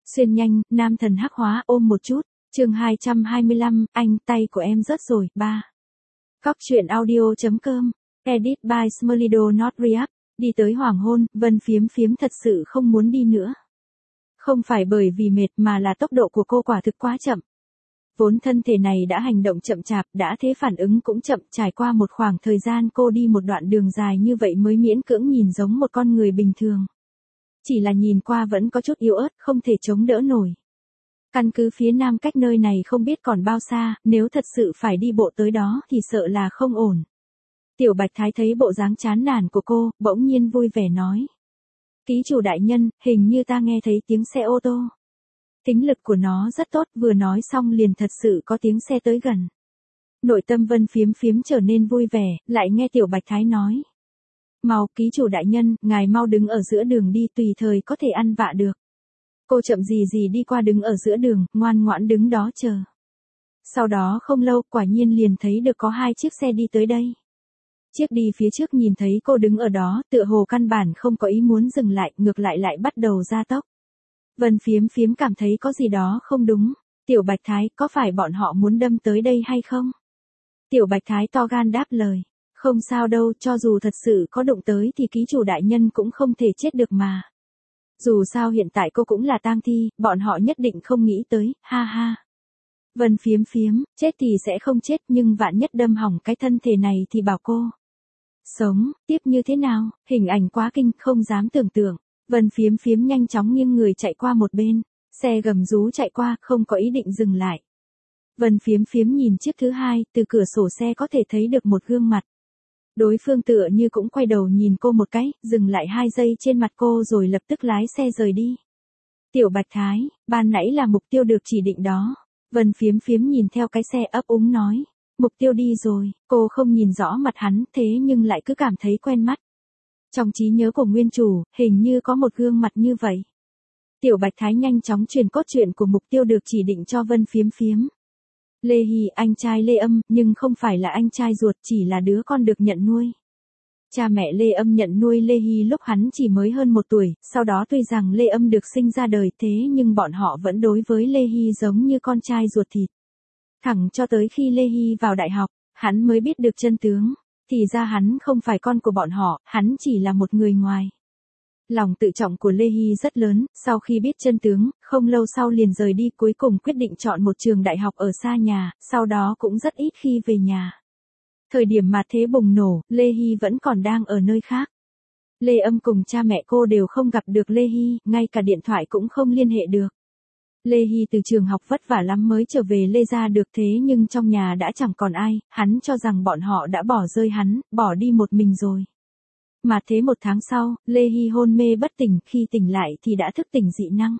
Xuyên nhanh, nam thần hắc hóa ôm một chút. Chương 225, anh tay của em rớt rồi. 3. Cóc truyện audio.com. Edit by Smolido Not React. Đi tới hoàng hôn, Vân Phiếm Phiếm thật sự không muốn đi nữa. Không phải bởi vì mệt mà là tốc độ của cô quả thực quá chậm. Vốn thân thể này đã hành động chậm chạp, đã thế phản ứng cũng chậm, trải qua một khoảng thời gian cô đi một đoạn đường dài như vậy mới miễn cưỡng nhìn giống một con người bình thường. Chỉ là nhìn qua vẫn có chút yếu ớt, không thể chống đỡ nổi. Căn cứ phía nam cách nơi này không biết còn bao xa, nếu thật sự phải đi bộ tới đó thì sợ là không ổn. Tiểu Bạch Thái thấy bộ dáng chán nản của cô, bỗng nhiên vui vẻ nói. Ký chủ đại nhân, hình như ta nghe thấy tiếng xe ô tô. Tính lực của nó rất tốt, vừa nói xong liền thật sự có tiếng xe tới gần. Nội tâm Vân Phiếm Phiếm trở nên vui vẻ, lại nghe Tiểu Bạch Thái nói. Mau, ký chủ đại nhân, ngài mau đứng ở giữa đường đi, tùy thời có thể ăn vạ được. Cô chậm gì đi qua đứng ở giữa đường, ngoan ngoãn đứng đó chờ. Sau đó không lâu, quả nhiên liền thấy được có 2 chiếc xe đi tới đây. Chiếc đi phía trước nhìn thấy cô đứng ở đó, tựa hồ căn bản không có ý muốn dừng lại, ngược lại bắt đầu gia tốc. Vân Phiếm Phiếm cảm thấy có gì đó không đúng. Tiểu Bạch Thái, có phải bọn họ muốn đâm tới đây hay không? Tiểu Bạch Thái to gan đáp lời. Không sao đâu, cho dù thật sự có đụng tới thì ký chủ đại nhân cũng không thể chết được mà. Dù sao hiện tại cô cũng là tang thi, bọn họ nhất định không nghĩ tới, ha ha. Vân Phiếm Phiếm, chết thì sẽ không chết nhưng vạn nhất đâm hỏng cái thân thể này thì bảo cô. Sống, tiếp như thế nào, hình ảnh quá kinh, không dám tưởng tượng. Vân Phiếm Phiếm nhanh chóng nghiêng người chạy qua một bên, xe gầm rú chạy qua, không có ý định dừng lại. Vân Phiếm Phiếm nhìn chiếc thứ 2, từ cửa sổ xe có thể thấy được một gương mặt. Đối phương tựa như cũng quay đầu nhìn cô một cái, dừng lại 2 giây trên mặt cô rồi lập tức lái xe rời đi. Tiểu Bạch Thái, ban nãy là mục tiêu được chỉ định đó. Vân Phiếm Phiếm nhìn theo cái xe ấp úng nói. Mục tiêu đi rồi, cô không nhìn rõ mặt hắn thế nhưng lại cứ cảm thấy quen mắt. Trong trí nhớ của nguyên chủ, hình như có một gương mặt như vậy. Tiểu Bạch Thái nhanh chóng truyền cốt truyện của mục tiêu được chỉ định cho Vân Phiếm Phiếm. Lê Hy, anh trai Lê Âm, nhưng không phải là anh trai ruột, chỉ là đứa con được nhận nuôi. Cha mẹ Lê Âm nhận nuôi Lê Hy lúc hắn chỉ mới hơn 1 tuổi, sau đó tuy rằng Lê Âm được sinh ra đời thế nhưng bọn họ vẫn đối với Lê Hy giống như con trai ruột thịt. Thẳng cho tới khi Lê Hy vào đại học, hắn mới biết được chân tướng, thì ra hắn không phải con của bọn họ, hắn chỉ là một người ngoài. Lòng tự trọng của Lê Hy rất lớn, sau khi biết chân tướng, không lâu sau liền rời đi, cuối cùng quyết định chọn một trường đại học ở xa nhà, sau đó cũng rất ít khi về nhà. Thời điểm mà thế bùng nổ, Lê Hy vẫn còn đang ở nơi khác. Lê Âm cùng cha mẹ cô đều không gặp được Lê Hy, ngay cả điện thoại cũng không liên hệ được. Lê Hy từ trường học vất vả lắm mới trở về Lê gia được thế nhưng trong nhà đã chẳng còn ai, hắn cho rằng bọn họ đã bỏ rơi hắn, bỏ đi một mình rồi. Mà thế 1 tháng sau, Lê Hy hôn mê bất tỉnh, khi tỉnh lại thì đã thức tỉnh dị năng.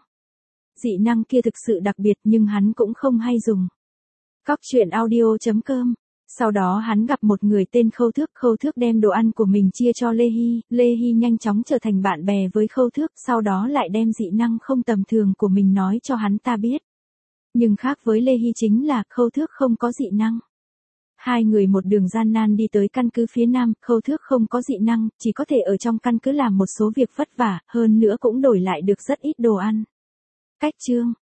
Dị năng kia thực sự đặc biệt nhưng hắn cũng không hay dùng. Cóc truyện audio.com. Sau đó hắn gặp một người tên Khâu Thước đem đồ ăn của mình chia cho Lê Hy nhanh chóng trở thành bạn bè với Khâu Thước, sau đó lại đem dị năng không tầm thường của mình nói cho hắn ta biết. Nhưng khác với Lê Hy chính là Khâu Thước không có dị năng. 2 người một đường gian nan đi tới căn cứ phía nam, Khâu Thước không có dị năng, chỉ có thể ở trong căn cứ làm một số việc vất vả, hơn nữa cũng đổi lại được rất ít đồ ăn. Cách chương